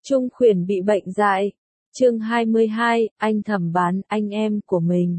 Trung Khuyển bị bệnh dại. Chương 22, anh thầm bán anh em của mình.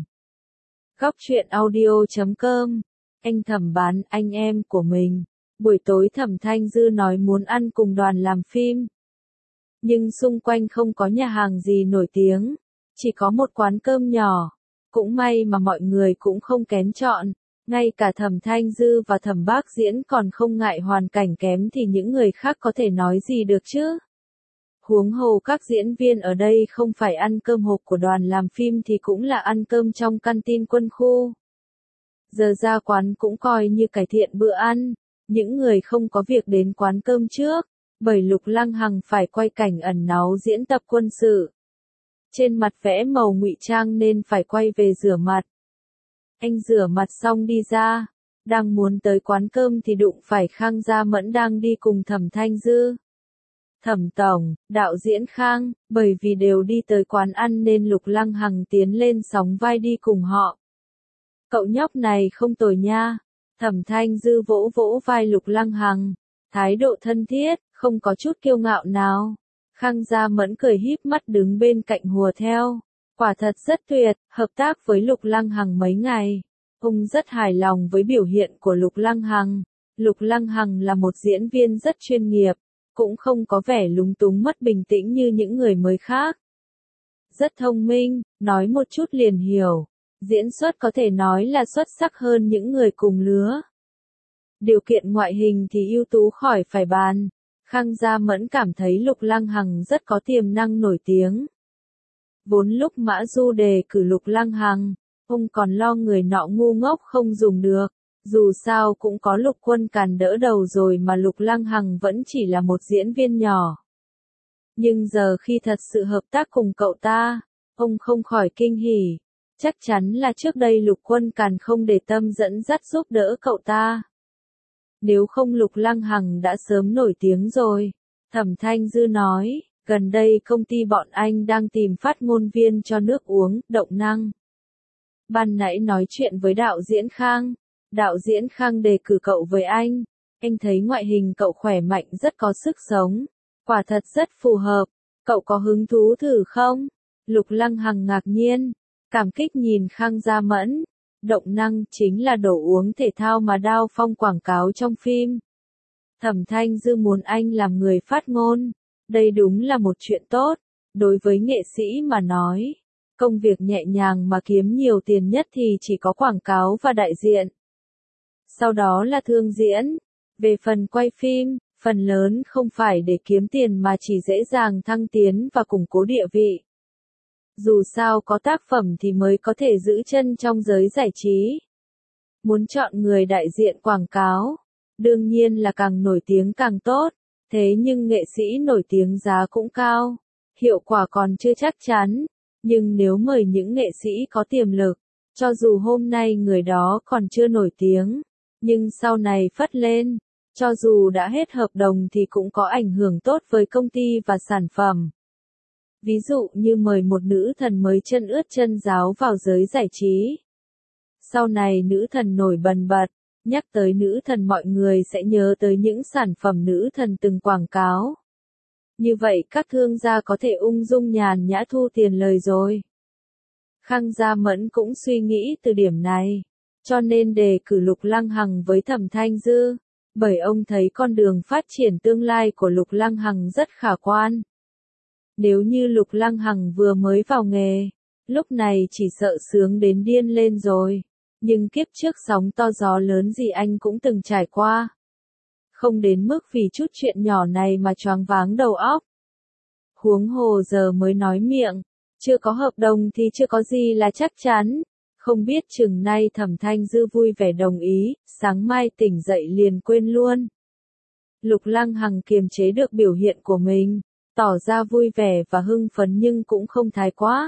Góc truyện audio.com. Anh thầm bán anh em của mình. Buổi tối Thẩm Thanh Dư nói muốn ăn cùng đoàn làm phim. Nhưng xung quanh không có nhà hàng gì nổi tiếng. Chỉ có một quán cơm nhỏ. Cũng may mà mọi người cũng không kén chọn. Ngay cả Thẩm Thanh Dư và Thẩm Bác Diễn còn không ngại hoàn cảnh kém thì những người khác có thể nói gì được chứ. Huống hồ các diễn viên ở đây không phải ăn cơm hộp của đoàn làm phim thì cũng là ăn cơm trong canteen quân khu. Giờ ra quán cũng coi như cải thiện bữa ăn. Những người không có việc đến quán cơm trước, bởi Lục Lăng Hằng phải quay cảnh ẩn náu diễn tập quân sự. Trên mặt vẽ màu ngụy trang nên phải quay về rửa mặt. Anh rửa mặt xong đi ra, đang muốn tới quán cơm thì đụng phải Khang Gia Mẫn đang đi cùng Thẩm Thanh Dư. Thẩm tổng, đạo diễn Khang, bởi vì đều đi tới quán ăn nên Lục Lăng Hằng tiến lên sóng vai đi cùng họ. Cậu nhóc này không tồi nha. Thẩm Thanh Dư vỗ vỗ vai Lục Lăng Hằng, thái độ thân thiết, không có chút kiêu ngạo nào. Khang Gia Mẫn cười híp mắt đứng bên cạnh hùa theo. Quả thật rất tuyệt, hợp tác với Lục Lăng Hằng mấy ngày. Ông rất hài lòng với biểu hiện của Lục Lăng Hằng. Lục Lăng Hằng là một diễn viên rất chuyên nghiệp, cũng không có vẻ lúng túng mất bình tĩnh như những người mới khác. Rất thông minh, nói một chút liền hiểu. Diễn xuất có thể nói là xuất sắc hơn những người cùng lứa. Điều kiện ngoại hình thì ưu tú khỏi phải bàn. Khang Gia Mẫn cảm thấy Lục Lăng Hằng rất có tiềm năng nổi tiếng. Vốn lúc Mã Du đề cử Lục Lăng Hằng, ông còn lo người nọ ngu ngốc không dùng được. Dù sao cũng có Lục Quân Càn đỡ đầu rồi mà Lục Lăng Hằng vẫn chỉ là một diễn viên nhỏ. Nhưng giờ khi thật sự hợp tác cùng cậu ta, ông không khỏi kinh hỉ. Chắc chắn là trước đây Lục Quân Càn không để tâm dẫn dắt giúp đỡ cậu ta. Nếu không Lục Lăng Hằng đã sớm nổi tiếng rồi. Thẩm Thanh Dư nói, gần đây công ty bọn anh đang tìm phát ngôn viên cho nước uống, động năng. Ban nãy nói chuyện với đạo diễn Khang. Đạo diễn Khang đề cử cậu với anh thấy ngoại hình cậu khỏe mạnh rất có sức sống, quả thật rất phù hợp, cậu có hứng thú thử không? Lục Lăng Hằng ngạc nhiên, cảm kích nhìn Khang Gia Mẫn, động năng chính là đồ uống thể thao mà Đao Phong quảng cáo trong phim. Thẩm Thanh Dư muốn anh làm người phát ngôn, đây đúng là một chuyện tốt, đối với nghệ sĩ mà nói. Công việc nhẹ nhàng mà kiếm nhiều tiền nhất thì chỉ có quảng cáo và đại diện. Sau đó là thương diễn. Về phần quay phim, phần lớn không phải để kiếm tiền mà chỉ dễ dàng thăng tiến và củng cố địa vị. Dù sao có tác phẩm thì mới có thể giữ chân trong giới giải trí. Muốn chọn người đại diện quảng cáo, đương nhiên là càng nổi tiếng càng tốt, thế nhưng nghệ sĩ nổi tiếng giá cũng cao, hiệu quả còn chưa chắc chắn, nhưng nếu mời những nghệ sĩ có tiềm lực, cho dù hôm nay người đó còn chưa nổi tiếng, nhưng sau này phất lên, cho dù đã hết hợp đồng thì cũng có ảnh hưởng tốt với công ty và sản phẩm. Ví dụ như mời một nữ thần mới chân ướt chân ráo vào giới giải trí. Sau này nữ thần nổi bần bật, nhắc tới nữ thần mọi người sẽ nhớ tới những sản phẩm nữ thần từng quảng cáo. Như vậy các thương gia có thể ung dung nhàn nhã thu tiền lời rồi. Khang Gia Mẫn cũng suy nghĩ từ điểm này, cho nên đề cử Lục Lăng Hằng với Thẩm Thanh Dư, bởi ông thấy con đường phát triển tương lai của Lục Lăng Hằng rất khả quan. Nếu như Lục Lăng Hằng vừa mới vào nghề, lúc này chỉ sợ sướng đến điên lên rồi, nhưng kiếp trước sóng to gió lớn gì anh cũng từng trải qua. Không đến mức vì chút chuyện nhỏ này mà choáng váng đầu óc. Huống hồ giờ mới nói miệng, chưa có hợp đồng thì chưa có gì là chắc chắn. Không biết chừng nay Thẩm Thanh Dư vui vẻ đồng ý, sáng mai tỉnh dậy liền quên luôn. Lục Lăng Hằng kiềm chế được biểu hiện của mình, tỏ ra vui vẻ và hưng phấn nhưng cũng không thái quá.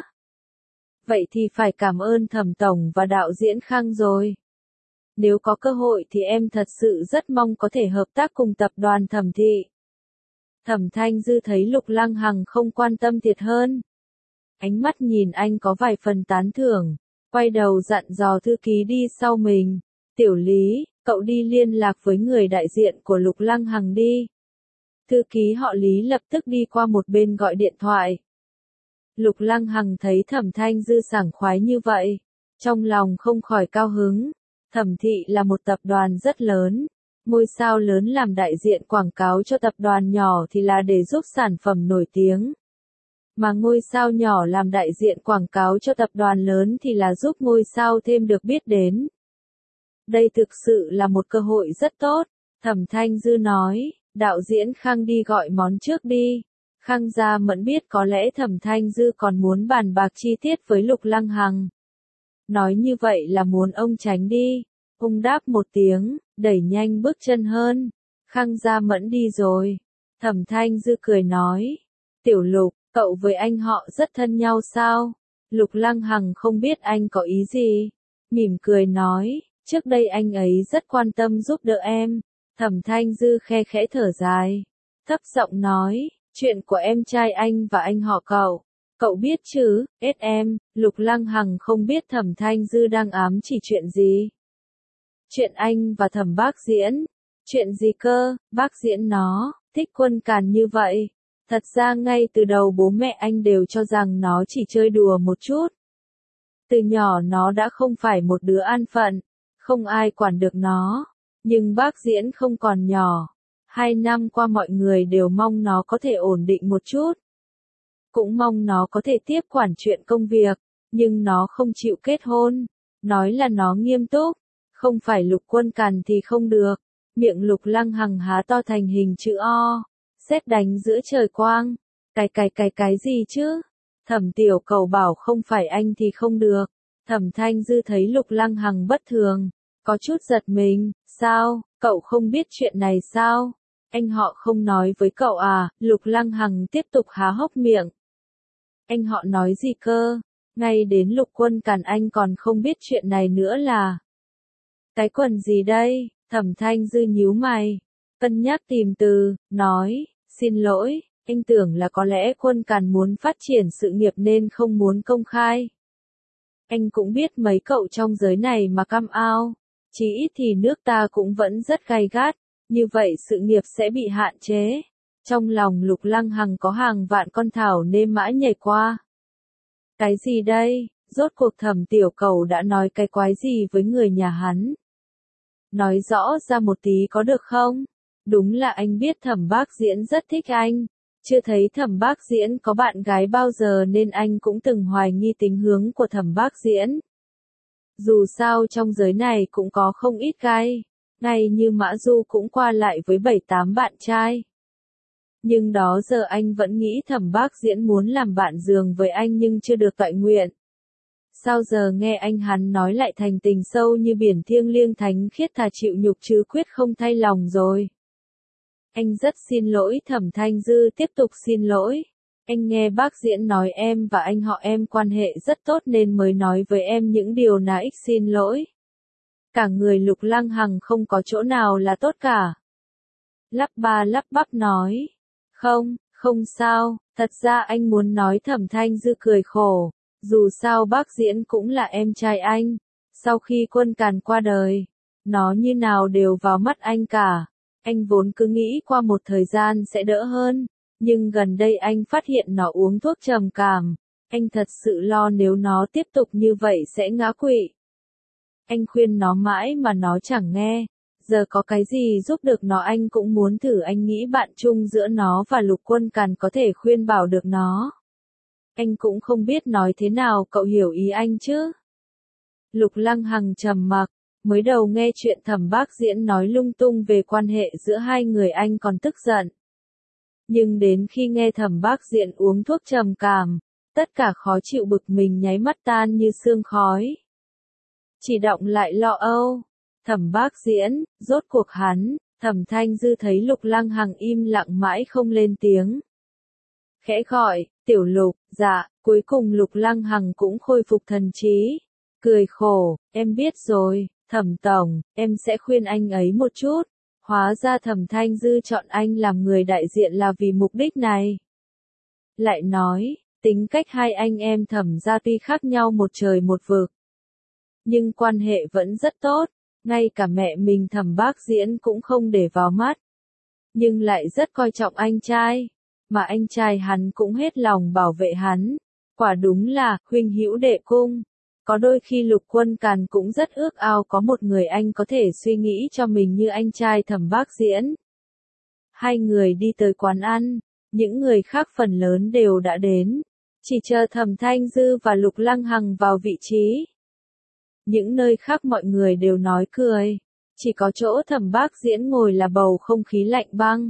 Vậy thì phải cảm ơn Thẩm tổng và đạo diễn Khang rồi. Nếu có cơ hội thì em thật sự rất mong có thể hợp tác cùng tập đoàn Thẩm thị. Thẩm Thanh Dư thấy Lục Lăng Hằng không quan tâm thiệt hơn. Ánh mắt nhìn anh có vài phần tán thưởng, quay đầu dặn dò thư ký đi sau mình. Tiểu Lý, cậu đi liên lạc với người đại diện của Lục Lăng Hằng đi. Thư ký họ Lý lập tức đi qua một bên gọi điện thoại. Lục Lăng Hằng thấy Thẩm Thanh Dư sảng khoái như vậy, trong lòng không khỏi cao hứng. Thẩm thị là một tập đoàn rất lớn, ngôi sao lớn làm đại diện quảng cáo cho tập đoàn nhỏ thì là để giúp sản phẩm nổi tiếng. Mà ngôi sao nhỏ làm đại diện quảng cáo cho tập đoàn lớn thì là giúp ngôi sao thêm được biết đến. Đây thực sự là một cơ hội rất tốt, Thẩm Thanh Dư nói, đạo diễn Khang đi gọi món trước đi. Khang Gia Mẫn biết có lẽ Thẩm Thanh Dư còn muốn bàn bạc chi tiết với Lục Lăng Hằng. Nói như vậy là muốn ông tránh đi. Ông đáp một tiếng, đẩy nhanh bước chân hơn. Khang Gia Mẫn đi rồi. Thẩm Thanh Dư cười nói, Tiểu Lục, cậu với anh họ rất thân nhau sao? Lục Lăng Hằng không biết anh có ý gì. Mỉm cười nói, trước đây anh ấy rất quan tâm giúp đỡ em. Thẩm Thanh Dư khe khẽ thở dài. Thấp giọng nói, chuyện của em trai anh và anh họ cậu. Cậu biết chứ, em, Lục Lăng Hằng không biết Thẩm Thanh Dư đang ám chỉ chuyện gì. Chuyện anh và Thẩm Bác Diễn. Chuyện gì cơ, Bác Diễn nó, thích Quân Càn như vậy. Thật ra ngay từ đầu bố mẹ anh đều cho rằng nó chỉ chơi đùa một chút. Từ nhỏ nó đã không phải một đứa an phận, không ai quản được nó. Nhưng Bác Diễn không còn nhỏ. 2 năm qua mọi người đều mong nó có thể ổn định một chút. Cũng mong nó có thể tiếp quản chuyện công việc, nhưng nó không chịu kết hôn. Nói là nó nghiêm túc, không phải Lục Quân Càn thì không được. Miệng Lục Lăng Hằng há to thành hình chữ O, sét đánh giữa trời quang. Cái gì chứ? Thẩm Tiểu Cầu bảo không phải anh thì không được. Thẩm Thanh Dư thấy Lục Lăng Hằng bất thường, có chút giật mình, sao, cậu không biết chuyện này sao? Anh họ không nói với cậu à? Lục Lăng Hằng tiếp tục há hốc miệng. Anh họ nói gì cơ? Ngay đến Lục Quân Càn anh còn không biết chuyện này nữa là. Cái quần gì đây? Thẩm Thanh Dư nhíu mày, cân nhắc tìm từ, nói, xin lỗi, anh tưởng là có lẽ Quân Càn muốn phát triển sự nghiệp nên không muốn công khai. Anh cũng biết mấy cậu trong giới này mà cam ao, chí ít thì nước ta cũng vẫn rất gay gắt, như vậy sự nghiệp sẽ bị hạn chế. Trong lòng Lục Lăng Hằng có hàng vạn con thảo nê mã nhảy qua. Cái gì đây? Rốt cuộc Thẩm Tiểu Cầu đã nói cái quái gì với người nhà hắn? Nói rõ ra một tí có được không? Đúng là anh biết Thẩm Bác Diễn rất thích anh. Chưa thấy Thẩm Bác Diễn có bạn gái bao giờ nên anh cũng từng hoài nghi tính hướng của Thẩm Bác Diễn. Dù sao trong giới này cũng có không ít gai. Ngay như Mã Du cũng qua lại với 7-8 bạn trai. Nhưng đó giờ anh vẫn nghĩ Thẩm Bác Diễn muốn làm bạn giường với anh nhưng chưa được toại nguyện. Sao giờ nghe anh hắn nói lại thành tình sâu như biển thiêng liêng thánh khiết thà chịu nhục chứ quyết không thay lòng rồi. Anh rất xin lỗi. Thẩm Thanh Dư tiếp tục xin lỗi. Anh nghe bác Diễn nói em và anh họ em quan hệ rất tốt nên mới nói với em những điều nãy xin lỗi. Cả người Lục Lăng Hằng không có chỗ nào là tốt cả. Lắp ba lắp bắp nói. Không sao, thật ra anh muốn nói. Thẩm Thanh Dư cười khổ. Dù sao bác Diễn cũng là em trai anh. Sau khi Quân Càn qua đời, nó như nào đều vào mắt anh cả. Anh vốn cứ nghĩ qua một thời gian sẽ đỡ hơn. Nhưng gần đây anh phát hiện nó uống thuốc trầm cảm. Anh thật sự lo nếu nó tiếp tục như vậy sẽ ngã quỵ. Anh khuyên nó mãi mà nó chẳng nghe. Giờ có cái gì giúp được nó anh cũng muốn thử. Anh nghĩ bạn chung giữa nó và Lục Quân Càn có thể khuyên bảo được nó. Anh cũng không biết nói thế nào, cậu hiểu ý anh chứ? Lục Lăng Hằng trầm mặc, mới đầu nghe chuyện Thẩm Bác Diễn nói lung tung về quan hệ giữa hai người anh còn tức giận. Nhưng đến khi nghe Thẩm Bác Diễn uống thuốc trầm cảm, tất cả khó chịu bực mình nháy mắt tan như sương khói. Chỉ động lại lo âu. Thẩm Bác Diễn, rốt cuộc hắn. Thẩm Thanh Dư thấy Lục Lăng Hằng im lặng mãi không lên tiếng. Khẽ gọi, Tiểu Lục, dạ, cuối cùng Lục Lăng Hằng cũng khôi phục thần trí. Cười khổ, em biết rồi, Thẩm Tổng, em sẽ khuyên anh ấy một chút. Hóa ra Thẩm Thanh Dư chọn anh làm người đại diện là vì mục đích này. Lại nói, tính cách hai anh em Thẩm gia tuy khác nhau một trời một vực. Nhưng quan hệ vẫn rất tốt, ngay cả mẹ mình Thẩm Bác Diễn cũng không để vào mắt. nhưng lại rất coi trọng anh trai, mà anh trai hắn cũng hết lòng bảo vệ hắn. Quả đúng là, huynh hữu đệ cung. Có đôi khi Lục Quân Càn cũng rất ước ao có một người anh có thể suy nghĩ cho mình như anh trai Thẩm Bác Diễn. Hai người đi tới quán ăn, những người khác phần lớn đều đã đến, chỉ chờ Thẩm Thanh Dư và Lục Lăng Hằng vào vị trí. Những nơi khác mọi người đều nói cười, chỉ có chỗ Thẩm Bác Diễn ngồi là bầu không khí lạnh băng.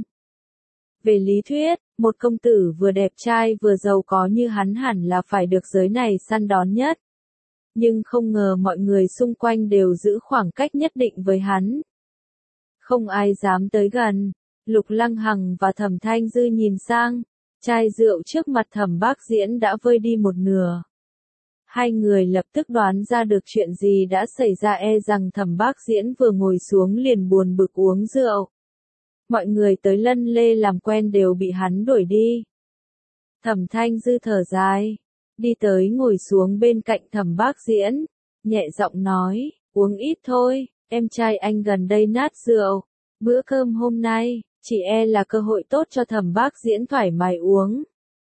Về lý thuyết, một công tử vừa đẹp trai vừa giàu có như hắn hẳn là phải được giới này săn đón nhất. Nhưng không ngờ mọi người xung quanh đều giữ khoảng cách nhất định với hắn. Không ai dám tới gần. Lục Lăng Hằng và Thẩm Thanh Dư nhìn sang, chai rượu trước mặt Thẩm Bác Diễn đã vơi đi một nửa. Hai người lập tức đoán ra được chuyện gì đã xảy ra, rằng Thẩm Bác Diễn vừa ngồi xuống liền buồn bực uống rượu. Mọi người tới lân lê làm quen đều bị hắn đuổi đi. Thẩm Thanh Dư thở dài, đi tới ngồi xuống bên cạnh Thẩm Bác Diễn, nhẹ giọng nói, uống ít thôi, em trai anh gần đây nát rượu, bữa cơm hôm nay, chỉ là cơ hội tốt cho Thẩm Bác Diễn thoải mái uống.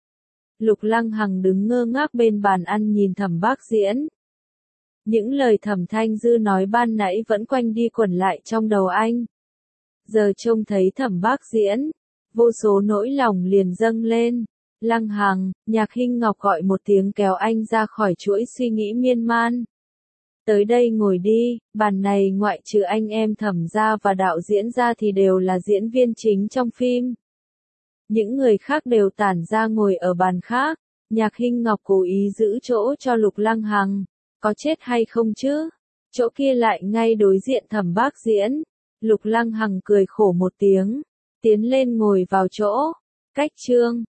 Lục Lăng Hằng đứng ngơ ngác bên bàn ăn nhìn Thẩm Bác Diễn. Những lời Thẩm Thanh Dư nói ban nãy vẫn quanh đi quẩn lại trong đầu anh. Giờ trông thấy Thẩm Bác Diễn, vô số nỗi lòng liền dâng lên. Lăng Hằng, Nhạc Hinh Ngọc gọi một tiếng kéo anh ra khỏi chuỗi suy nghĩ miên man. Tới đây ngồi đi, bàn này ngoại trừ anh em Thẩm gia và đạo diễn ra thì đều là diễn viên chính trong phim. Những người khác đều tản ra ngồi ở bàn khác. Nhạc Hinh Ngọc cố ý giữ chỗ cho Lục Lăng Hằng. Có chết hay không chứ? Chỗ kia lại ngay đối diện Thẩm Bác Diễn. Lục Lăng Hằng cười khổ một tiếng, tiến lên ngồi vào chỗ. Cách chương